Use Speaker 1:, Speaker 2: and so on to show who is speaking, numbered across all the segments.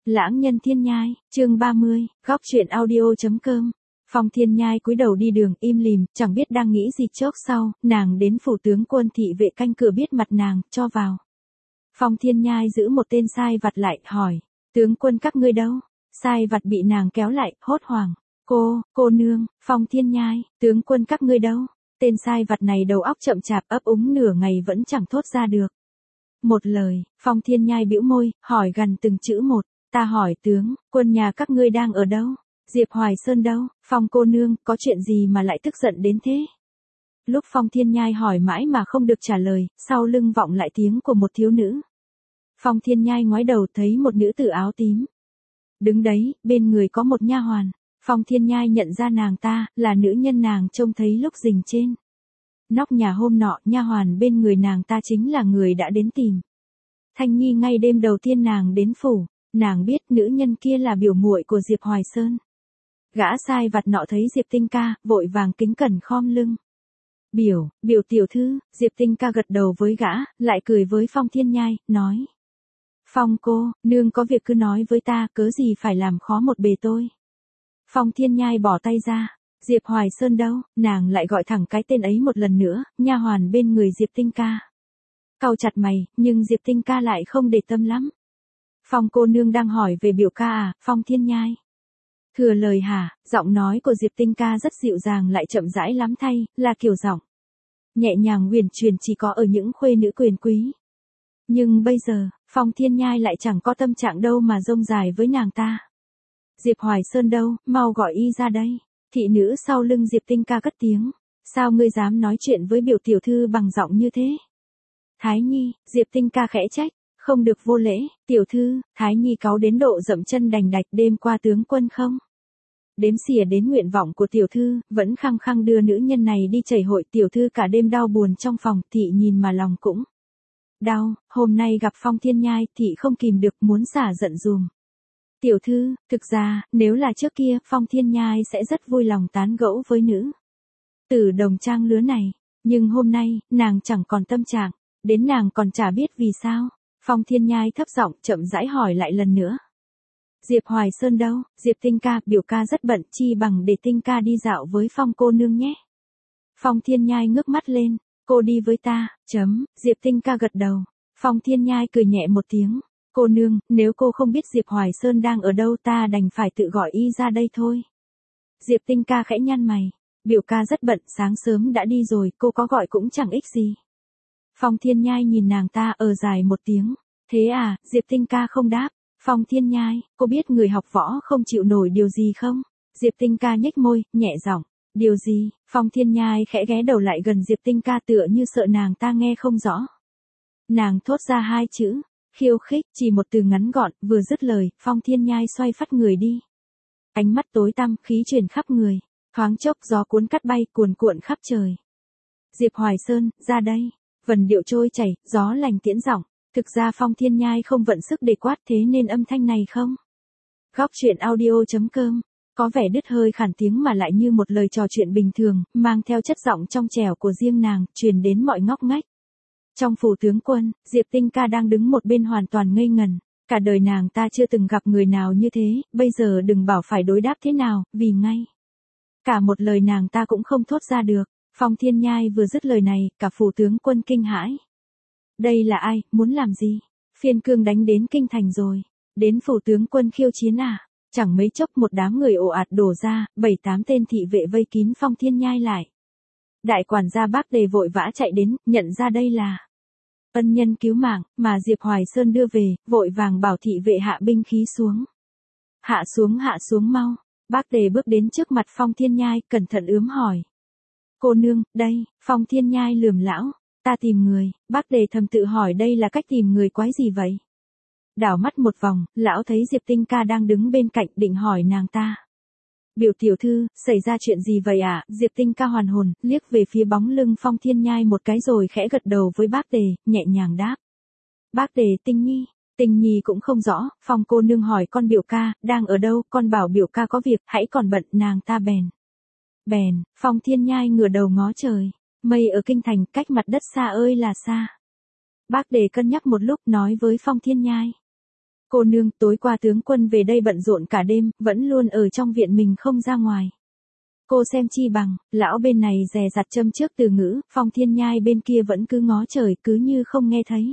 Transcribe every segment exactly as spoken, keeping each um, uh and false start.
Speaker 1: Lãng nhân thiên nhai, chương ba mươi, góc truyện audio.com. Phong Thiên Nhai cúi đầu đi đường im lìm, chẳng biết đang nghĩ gì. Chốc sau, nàng đến phủ tướng quân, thị vệ canh cửa biết mặt nàng, cho vào. Phong Thiên Nhai giữ một tên sai vặt lại, hỏi, tướng quân các ngươi đâu? Sai vặt bị nàng kéo lại, hốt hoảng, cô, cô nương. Phong Thiên Nhai, tướng quân các ngươi đâu? Tên sai vặt này đầu óc chậm chạp, ấp úng nửa ngày vẫn chẳng thốt ra được một lời. Phong Thiên Nhai bĩu môi, hỏi gần từng chữ một, ta hỏi tướng quân nhà các ngươi đang ở đâu? Diệp Hoài Sơn đâu? Phong cô nương, có chuyện gì mà lại tức giận đến thế? Lúc Phong Thiên Nhai hỏi mãi mà không được trả lời, sau lưng vọng lại tiếng của một thiếu nữ. Phong Thiên Nhai ngoái đầu thấy một nữ tử áo tím đứng đấy, bên người có một nha hoàn. Phong Thiên Nhai nhận ra nàng ta là nữ nhân nàng trông thấy lúc rình trên nóc nhà hôm nọ. Nha hoàn bên người nàng ta chính là người đã đến tìm Thanh Nhi ngay đêm đầu tiên nàng đến phủ. Nàng biết nữ nhân kia là biểu muội của Diệp Hoài Sơn. Gã sai vặt nọ thấy Diệp Tinh Ca, vội vàng kính cẩn khom lưng. Biểu, biểu tiểu thư. Diệp Tinh Ca gật đầu với gã, lại cười với Phong Thiên Nhai, nói. Phong cô, nương có việc cứ nói với ta, cớ gì phải làm khó một bề tôi. Phong Thiên Nhai bỏ tay ra. Diệp Hoài Sơn đâu? Nàng lại gọi thẳng cái tên ấy một lần nữa. Nha hoàn bên người Diệp Tinh Ca cau chặt mày, nhưng Diệp Tinh Ca lại không để tâm lắm. Phong cô nương đang hỏi về biểu ca à? Phong Thiên Nhai thừa lời hả? Giọng nói của Diệp Tinh Ca rất dịu dàng lại chậm rãi lắm thay, là kiểu giọng nhẹ nhàng huyền truyền chỉ có ở những khuê nữ quyền quý. Nhưng bây giờ, Phong Thiên Nhai lại chẳng có tâm trạng đâu mà rông dài với nàng ta. Diệp Hoài Sơn đâu? Mau gọi y ra đây. Thị nữ sau lưng Diệp Tinh Ca cất tiếng. Sao ngươi dám nói chuyện với biểu tiểu thư bằng giọng như thế? Thái Nhi. Diệp Tinh Ca khẽ trách. Không được vô lễ. Tiểu thư. Thái Nhi cáu đến độ dậm chân đành đạch. Đêm qua tướng quân không đếm xỉa đến nguyện vọng của tiểu thư, vẫn khăng khăng đưa nữ nhân này đi chảy hội. Tiểu thư cả đêm đau buồn trong phòng, thị nhìn mà lòng cũng đau. Hôm nay gặp Phong Thiên Nhai, thị không kìm được muốn xả giận dùm. Tiểu thư, thực ra, nếu là trước kia, Phong Thiên Nhai sẽ rất vui lòng tán gẫu với nữ tử đồng trang lứa này. Nhưng hôm nay, nàng chẳng còn tâm trạng, đến nàng còn chả biết vì sao. Phong Thiên Nhai thấp giọng chậm rãi hỏi lại lần nữa. Diệp Hoài Sơn đâu? Diệp Tinh Ca, biểu ca rất bận, chi bằng để Tinh Ca đi dạo với Phong cô nương nhé. Phong Thiên Nhai ngước mắt lên, cô đi với ta, chấm. Diệp Tinh Ca gật đầu. Phong Thiên Nhai cười nhẹ một tiếng. Cô nương, nếu cô không biết Diệp Hoài Sơn đang ở đâu ta đành phải tự gọi y ra đây thôi. Diệp Tinh Ca khẽ nhăn mày. Biểu ca rất bận, sáng sớm đã đi rồi, cô có gọi cũng chẳng ích gì. Phong Thiên Nhai nhìn nàng ta ờ dài một tiếng. Thế à? Diệp Tinh Ca không đáp. Phong Thiên Nhai, cô biết người học võ không chịu nổi điều gì không? Diệp Tinh Ca nhếch môi, nhẹ giọng. Điều gì? Phong Thiên Nhai khẽ ghé đầu lại gần Diệp Tinh Ca tựa như sợ nàng ta nghe không rõ. Nàng thốt ra hai chữ. Khiêu khích, chỉ một từ ngắn gọn, vừa dứt lời, Phong Thiên Nhai xoay phắt người đi. Ánh mắt tối tăm, khí truyền khắp người. Thoáng chốc gió cuốn cắt bay, cuồn cuộn khắp trời. Diệp Hoài Sơn, ra đây. Vần điệu trôi chảy, gió lành tiễn giọng. Thực ra Phong Thiên Nhai không vận sức để quát thế nên âm thanh này không. Góc truyện audio.com. Có vẻ đứt hơi khản tiếng mà lại như một lời trò chuyện bình thường, mang theo chất giọng trong trẻo của riêng nàng, truyền đến mọi ngóc ngách. Trong phủ tướng quân, Diệp Tinh Ca đang đứng một bên hoàn toàn ngây ngần. Cả đời nàng ta chưa từng gặp người nào như thế, bây giờ đừng bảo phải đối đáp thế nào, vì ngay cả một lời nàng ta cũng không thốt ra được. Phong Thiên Nhai vừa dứt lời này, cả phủ tướng quân kinh hãi. Đây là ai, muốn làm gì? Phiên cương đánh đến kinh thành rồi. Đến phủ tướng quân khiêu chiến à? Chẳng mấy chốc một đám người ồ ạt đổ ra, bảy tám tên thị vệ vây kín Phong Thiên Nhai lại. Đại quản gia Bác Đề vội vã chạy đến, nhận ra đây là ân nhân cứu mạng, mà Diệp Hoài Sơn đưa về, vội vàng bảo thị vệ hạ binh khí xuống. Hạ xuống hạ xuống mau. Bác Đề bước đến trước mặt Phong Thiên Nhai, cẩn thận ướm hỏi. Cô nương, đây. Phong Thiên Nhai lườm lão. Ta tìm người. Bác Đề thầm tự hỏi đây là cách tìm người quái gì vậy? Đảo mắt một vòng, lão thấy Diệp Tinh Ca đang đứng bên cạnh định hỏi nàng ta. Biểu tiểu thư, xảy ra chuyện gì vậy ạ? À? Diệp Tinh Ca hoàn hồn, liếc về phía bóng lưng Phong Thiên Nhai một cái rồi khẽ gật đầu với Bác Đề, nhẹ nhàng đáp. Bác Đề, Tinh Nhi. Tinh Nhi cũng không rõ. Phong cô nương hỏi con biểu ca, đang ở đâu? Con bảo biểu ca có việc, hãy còn bận. Nàng ta bèn. Bèn, Phong Thiên Nhai ngửa đầu ngó trời. Mây ở kinh thành, cách mặt đất xa ơi là xa. Bác Đề cân nhắc một lúc nói với Phong Thiên Nhai. Cô nương, tối qua tướng quân về đây bận rộn cả đêm, vẫn luôn ở trong viện mình không ra ngoài. Cô xem chi bằng, lão bên này dè dặt châm trước từ ngữ, Phong Thiên Nhai bên kia vẫn cứ ngó trời cứ như không nghe thấy.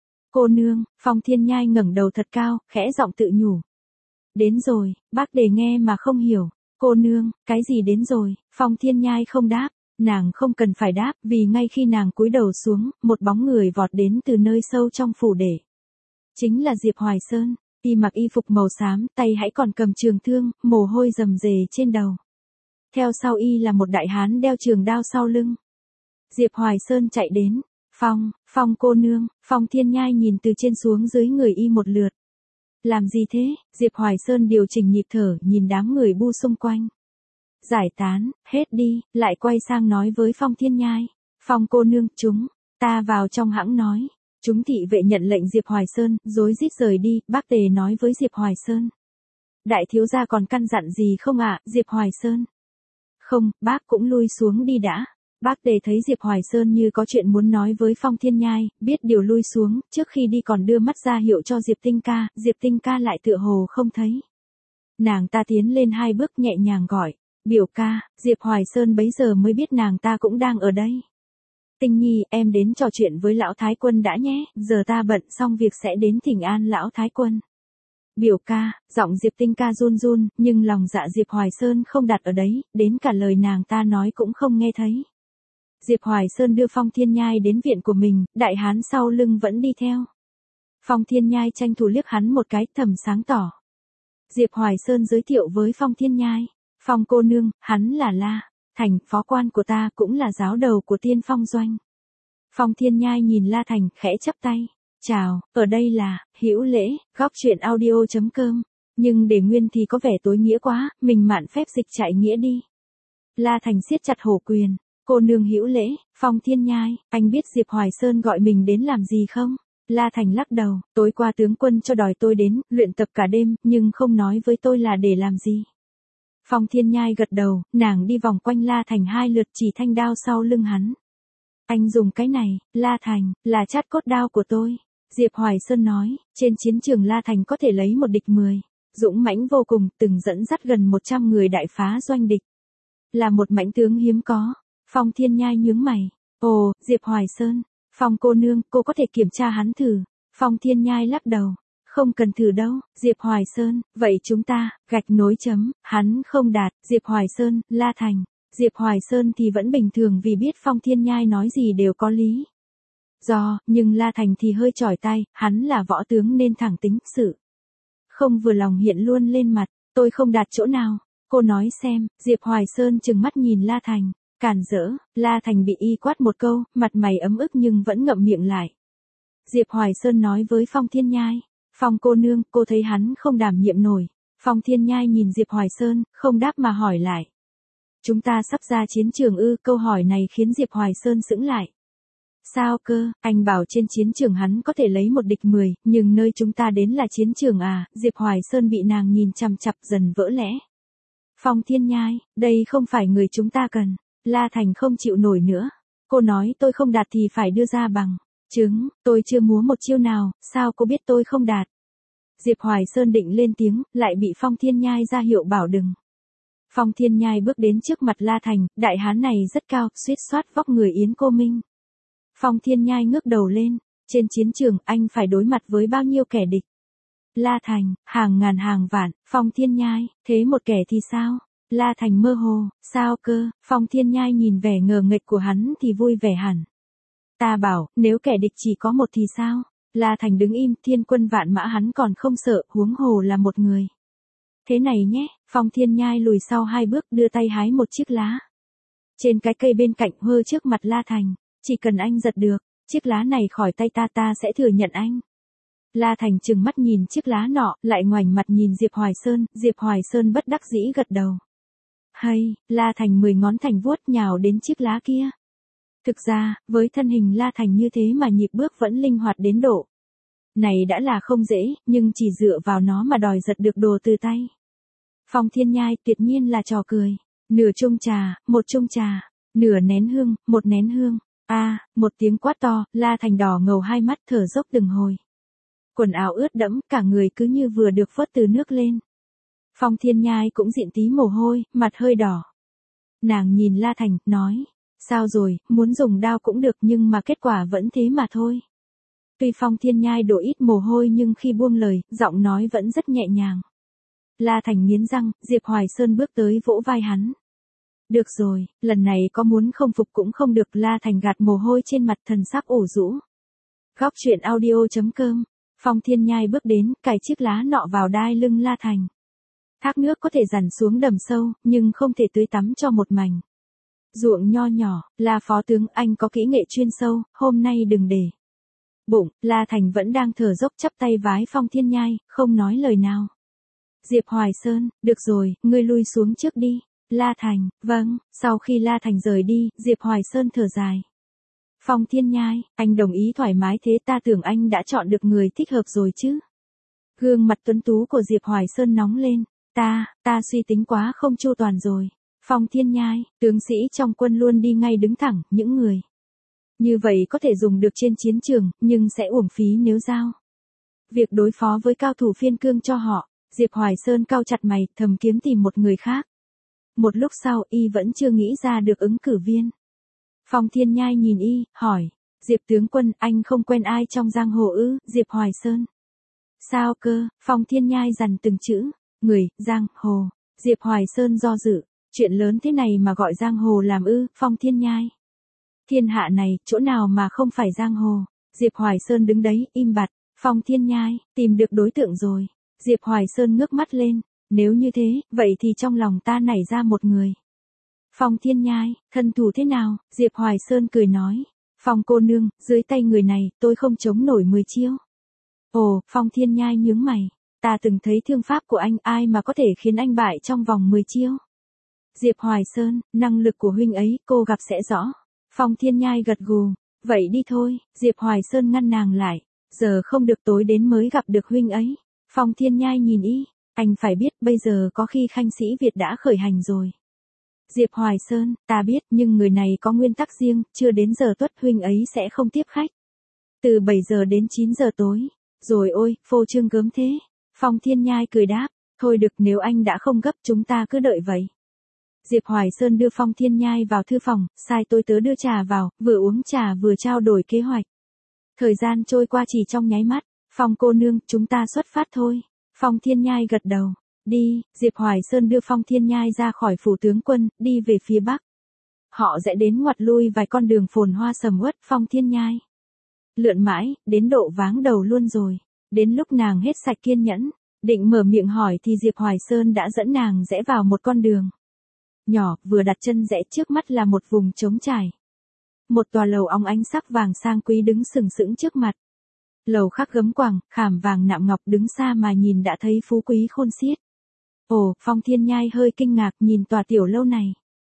Speaker 1: Cô nương, Phong Thiên Nhai ngẩng đầu thật cao, khẽ giọng tự nhủ. Đến rồi, bác để nghe mà không hiểu. Cô nương, cái gì đến rồi, Phong Thiên Nhai không đáp. Nàng không cần phải đáp, vì ngay khi nàng cúi đầu xuống, một bóng người vọt đến từ nơi sâu trong phủ để. Chính là Diệp Hoài Sơn, y mặc y phục màu xám, tay hãy còn cầm trường thương, mồ hôi rầm rề trên đầu. Theo sau y là một đại hán đeo trường đao sau lưng. Diệp Hoài Sơn chạy đến. Phong, Phong cô nương, Phong Thiên Nhai nhìn từ trên xuống dưới người y một lượt. Làm gì thế? Diệp Hoài Sơn điều chỉnh nhịp thở, nhìn đám người bu xung quanh. Giải tán, hết đi, lại quay sang nói với Phong Thiên Nhai. Phong cô nương, chúng, ta vào trong hãng nói. Chúng thị vệ nhận lệnh Diệp Hoài Sơn, rối rít rời đi, bác Tề nói với Diệp Hoài Sơn. Đại thiếu gia còn căn dặn gì không ạ, Diệp Hoài Sơn? Không, bác cũng lui xuống đi đã. Bác Tề thấy Diệp Hoài Sơn như có chuyện muốn nói với Phong Thiên Nhai, biết điều lui xuống, trước khi đi còn đưa mắt ra hiệu cho Diệp Tinh Ca, Diệp Tinh Ca lại tựa hồ không thấy. Nàng ta tiến lên hai bước nhẹ nhàng gọi, biểu ca, Diệp Hoài Sơn bấy giờ mới biết nàng ta cũng đang ở đây. Tinh Nhi, em đến trò chuyện với lão Thái Quân đã nhé, giờ ta bận xong việc sẽ đến thỉnh an lão Thái Quân. Biểu ca, giọng Diệp Tinh Ca run run, nhưng lòng dạ Diệp Hoài Sơn không đặt ở đấy, đến cả lời nàng ta nói cũng không nghe thấy. Diệp Hoài Sơn đưa Phong Thiên Nhai đến viện của mình, đại hán sau lưng vẫn đi theo. Phong Thiên Nhai tranh thủ liếc hắn một cái, thầm sáng tỏ. Diệp Hoài Sơn giới thiệu với Phong Thiên Nhai. Phong cô nương, hắn là La Thành, phó quan của ta, cũng là giáo đầu của Tiên Phong Doanh. Phong Thiên Nhai nhìn La Thành, khẽ chắp tay. Chào, ở đây là Hữu Lễ, góc truyện audio chấm com. Nhưng để nguyên thì có vẻ tối nghĩa quá, mình mạn phép dịch chạy nghĩa đi. La Thành siết chặt hổ quyền. Cô nương Hữu Lễ, Phong Thiên Nhai, anh biết Diệp Hoài Sơn gọi mình đến làm gì không? La Thành lắc đầu, tối qua tướng quân cho đòi tôi đến, luyện tập cả đêm, nhưng không nói với tôi là để làm gì. Phong Thiên Nhai gật đầu, nàng đi vòng quanh La Thành hai lượt chỉ thanh đao sau lưng hắn. Anh dùng cái này, La Thành, là chát cốt đao của tôi. Diệp Hoài Sơn nói, trên chiến trường La Thành có thể lấy một địch mười. Dũng mãnh vô cùng, từng dẫn dắt gần một trăm người đại phá doanh địch. Là một mãnh tướng hiếm có. Phong Thiên Nhai nhướng mày. Ồ, Diệp Hoài Sơn. Phong cô nương, cô có thể kiểm tra hắn thử. Phong Thiên Nhai lắc đầu. Không cần thử đâu, Diệp Hoài Sơn, vậy chúng ta, gạch nối chấm, hắn không đạt, Diệp Hoài Sơn, La Thành. Diệp Hoài Sơn thì vẫn bình thường vì biết Phong Thiên Nhai nói gì đều có lý. Do, nhưng La Thành thì hơi chỏi tay, hắn là võ tướng nên thẳng tính sự. Không vừa lòng hiện luôn lên mặt, tôi không đạt chỗ nào. Cô nói xem, Diệp Hoài Sơn trừng mắt nhìn La Thành. Càn rỡ, La Thành bị y quát một câu, mặt mày ấm ức nhưng vẫn ngậm miệng lại. Diệp Hoài Sơn nói với Phong Thiên Nhai. Phong cô nương, cô thấy hắn không đảm nhiệm nổi. Phong Thiên Nhai nhìn Diệp Hoài Sơn, không đáp mà hỏi lại. Chúng ta sắp ra chiến trường ư, câu hỏi này khiến Diệp Hoài Sơn sững lại. Sao cơ, anh bảo trên chiến trường hắn có thể lấy một địch mười, nhưng nơi chúng ta đến là chiến trường à, Diệp Hoài Sơn bị nàng nhìn chằm chặp dần vỡ lẽ. Phong Thiên Nhai, đây không phải người chúng ta cần. La Thành không chịu nổi nữa. Cô nói tôi không đạt thì phải đưa ra bằng chứng, tôi chưa múa một chiêu nào, sao cô biết tôi không đạt? Diệp Hoài Sơn định lên tiếng, lại bị Phong Thiên Nhai ra hiệu bảo đừng. Phong Thiên Nhai bước đến trước mặt La Thành, đại hán này rất cao, suýt soát vóc người Yến Cô Minh. Phong Thiên Nhai ngước đầu lên, trên chiến trường anh phải đối mặt với bao nhiêu kẻ địch? La Thành, hàng ngàn hàng vạn, Phong Thiên Nhai, thế một kẻ thì sao? La Thành mơ hồ, sao cơ? Phong Thiên Nhai nhìn vẻ ngờ nghệch của hắn thì vui vẻ hẳn. Ta bảo, nếu kẻ địch chỉ có một thì sao? La Thành đứng im, thiên quân vạn mã hắn còn không sợ, huống hồ là một người. Thế này nhé, Phong Thiên Nhai lùi sau hai bước đưa tay hái một chiếc lá. Trên cái cây bên cạnh hơ trước mặt La Thành, chỉ cần anh giật được, chiếc lá này khỏi tay ta ta sẽ thừa nhận anh. La Thành trừng mắt nhìn chiếc lá nọ, lại ngoảnh mặt nhìn Diệp Hoài Sơn, Diệp Hoài Sơn bất đắc dĩ gật đầu. Hay, La Thành mười ngón thành vuốt nhào đến chiếc lá kia. Thực ra, với thân hình La Thành như thế mà nhịp bước vẫn linh hoạt đến độ. Này đã là không dễ, nhưng chỉ dựa vào nó mà đòi giật được đồ từ tay. Phong Thiên Nhai tuyệt nhiên là trò cười. Nửa chung trà, một chung trà, nửa nén hương, một nén hương. A, à, một tiếng quát to, La Thành đỏ ngầu hai mắt thở dốc từng hồi. quần áo ướt đẫm, cả người cứ như vừa được vớt từ nước lên. Phong Thiên Nhai cũng dịn tí mồ hôi, mặt hơi đỏ. Nàng nhìn La Thành, nói, sao rồi, muốn dùng đao cũng được nhưng mà kết quả vẫn thế mà thôi. Tuy Phong Thiên Nhai đổ ít mồ hôi nhưng khi buông lời, giọng nói vẫn rất nhẹ nhàng. La Thành nghiến răng, Diệp Hoài Sơn bước tới vỗ vai hắn. Được rồi, lần này có muốn không phục cũng không được. La Thành gạt mồ hôi trên mặt, thần sắc ủ rũ. Góc truyện audio.com. Phong Thiên Nhai bước đến, cài chiếc lá nọ vào đai lưng La Thành. Thác nước có thể dằn xuống đầm sâu, nhưng không thể tưới tắm cho một mảnh ruộng nho nhỏ. La phó tướng, anh có kỹ nghệ chuyên sâu, hôm nay đừng để bụng. La Thành vẫn đang thở dốc chắp tay vái Phong Thiên Nhai, không nói lời nào. Diệp Hoài Sơn, được rồi, ngươi lui xuống trước đi. La Thành, vâng. Sau khi La Thành rời đi, Diệp Hoài Sơn thở dài. Phong Thiên Nhai, anh đồng ý thoải mái thế, ta tưởng anh đã chọn được người thích hợp rồi chứ. Gương mặt tuấn tú của Diệp Hoài Sơn nóng lên. Ta, ta suy tính quá không chu toàn rồi. Phong Thiên Nhai, tướng sĩ trong quân luôn đi ngay đứng thẳng, những người như vậy có thể dùng được trên chiến trường, nhưng sẽ uổng phí nếu giao việc đối phó với cao thủ phiên cương cho họ. Diệp Hoài Sơn cau chặt mày, thầm kiếm tìm một người khác. Một lúc sau, y vẫn chưa nghĩ ra được ứng cử viên. Phong Thiên Nhai nhìn y, hỏi, Diệp tướng quân, anh không quen ai trong giang hồ ư? Diệp Hoài Sơn. Sao cơ? Phong Thiên Nhai dằn từng chữ, người, giang hồ. Diệp Hoài Sơn do dự, chuyện lớn thế này mà gọi giang hồ làm ư? Phong Thiên Nhai. Thiên hạ này, chỗ nào mà không phải giang hồ? Diệp Hoài Sơn đứng đấy, im bặt. Phong Thiên Nhai, tìm được đối tượng rồi. Diệp Hoài Sơn ngước mắt lên, nếu như thế, vậy thì trong lòng ta nảy ra một người. Phong Thiên Nhai, thân thủ thế nào? Diệp Hoài Sơn cười nói, Phong cô nương, dưới tay người này, tôi không chống nổi mười chiêu. Ồ, Phong Thiên Nhai nhướng mày, ta từng thấy thương pháp của anh, ai mà có thể khiến anh bại trong vòng mười chiêu. Diệp Hoài Sơn, năng lực của huynh ấy, cô gặp sẽ rõ. Phong Thiên Nhai gật gù, vậy đi thôi. Diệp Hoài Sơn ngăn nàng lại, giờ không được, tối đến mới gặp được huynh ấy. Phong Thiên Nhai nhìn y, anh phải biết bây giờ có khi khanh sĩ Việt đã khởi hành rồi. Diệp Hoài Sơn, ta biết, nhưng người này có nguyên tắc riêng, chưa đến giờ tuất huynh ấy sẽ không tiếp khách. Từ bảy giờ đến chín giờ tối. Rồi ôi, phô trương gớm thế. Phong Thiên Nhai cười đáp, thôi được, nếu anh đã không gấp chúng ta cứ đợi vậy. Diệp Hoài Sơn đưa Phong Thiên Nhai vào thư phòng, sai tôi tớ đưa trà vào, vừa uống trà vừa trao đổi kế hoạch. Thời gian trôi qua chỉ trong nháy mắt. Phong cô nương, chúng ta xuất phát thôi. Phong Thiên Nhai gật đầu. Đi. Diệp Hoài Sơn đưa Phong Thiên Nhai ra khỏi phủ tướng quân, đi về phía bắc. Họ sẽ đến ngoặt lui vài con đường phồn hoa sầm uất. Phong Thiên Nhai lượn mãi, đến độ váng đầu luôn rồi. Đến lúc nàng hết sạch kiên nhẫn, định mở miệng hỏi thì Diệp Hoài Sơn đã dẫn nàng rẽ vào một con đường nhỏ, vừa đặt chân rẽ trước mắt là một vùng trống trải. Một tòa lầu óng ánh sắc vàng sang quý đứng sừng sững trước mặt. Lầu khắc gấm quàng, khảm vàng nạm ngọc, đứng xa mà nhìn đã thấy phú quý khôn xiết. Ồ, Phong Thiên Nhai hơi kinh ngạc nhìn tòa tiểu lâu này.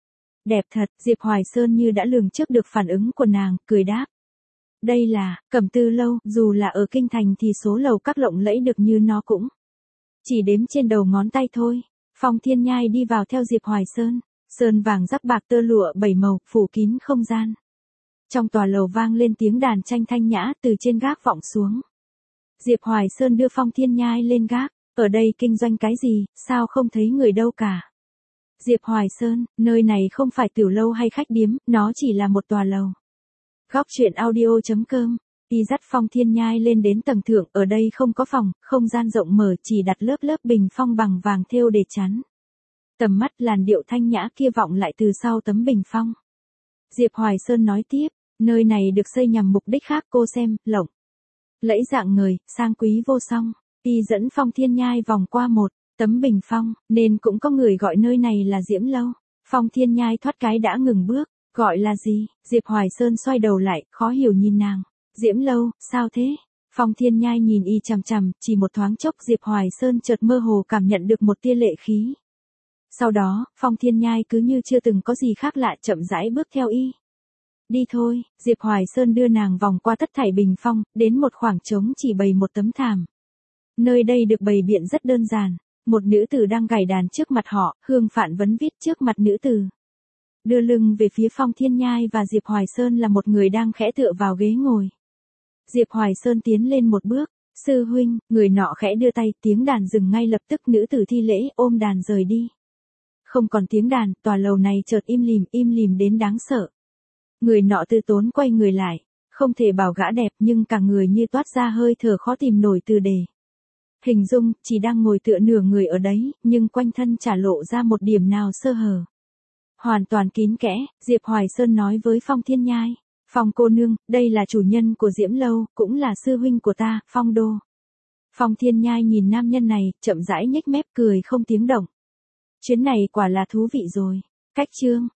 Speaker 1: Đẹp thật. Diệp Hoài Sơn như đã lường trước được phản ứng của nàng, cười đáp. Đây là Cẩm Tư lâu, dù là ở kinh thành thì số lầu các lộng lẫy được như nó cũng chỉ đếm trên đầu ngón tay thôi. Phong Thiên Nhai đi vào theo Diệp Hoài Sơn, sơn vàng rắc bạc tơ lụa bảy màu, phủ kín không gian. Trong tòa lầu vang lên tiếng đàn tranh thanh nhã từ trên gác vọng xuống. Diệp Hoài Sơn đưa Phong Thiên Nhai lên gác, ở đây kinh doanh cái gì, sao không thấy người đâu cả. Diệp Hoài Sơn, nơi này không phải tiểu lâu hay khách điếm, nó chỉ là một tòa lầu. Góc truyện audio.com. Y dắt Phong Thiên Nhai lên đến tầng thượng, ở đây không có phòng, không gian rộng mở, chỉ đặt lớp lớp bình phong bằng vàng thêu để chắn. Tầm mắt làn điệu thanh nhã kia vọng lại từ sau tấm bình phong. Diệp Hoài Sơn nói tiếp, nơi này được xây nhằm mục đích khác, cô xem, lộng lẫy dạng người, sang quý vô song. Y dẫn Phong Thiên Nhai vòng qua một tấm bình phong, nên cũng có người gọi nơi này là Diễm Lâu. Phong Thiên Nhai thoát cái đã ngừng bước, gọi là gì? Diệp Hoài Sơn xoay đầu lại, khó hiểu nhìn nàng. Diễm Lâu, sao thế? Phong Thiên Nhai nhìn y chằm chằm, chỉ một thoáng chốc Diệp Hoài Sơn chợt mơ hồ cảm nhận được một tia lệ khí. Sau đó, Phong Thiên Nhai cứ như chưa từng có gì khác lạ, chậm rãi bước theo y. Đi thôi. Diệp Hoài Sơn đưa nàng vòng qua tất thảy bình phong, đến một khoảng trống chỉ bày một tấm thảm. Nơi đây được bày biện rất đơn giản. Một nữ tử đang gảy đàn trước mặt họ, hương phạn vấn viết trước mặt nữ tử. Đưa lưng về phía Phong Thiên Nhai và Diệp Hoài Sơn là một người đang khẽ tựa vào ghế ngồi. Diệp Hoài Sơn tiến lên một bước, Sư huynh, người nọ khẽ đưa tay, tiếng đàn dừng ngay lập tức, nữ tử thi lễ ôm đàn rời đi. Không còn tiếng đàn, tòa lầu này chợt im lìm, im lìm đến đáng sợ. Người nọ từ tốn quay người lại, không thể bảo gã đẹp nhưng cả người như toát ra hơi thở khó tìm nổi từ đề. Hình dung, chỉ đang ngồi tựa nửa người ở đấy, nhưng quanh thân chả lộ ra một điểm nào sơ hở. Hoàn toàn kín kẽ, Diệp Hoài Sơn nói với Phong Thiên Nhai. Phong cô nương, đây là chủ nhân của Diễm Lâu, cũng là sư huynh của ta, Phong Đô. Phong Thiên Nhai nhìn nam nhân này, chậm rãi nhếch mép cười không tiếng động. Chuyến này quả là thú vị rồi. Cách chương.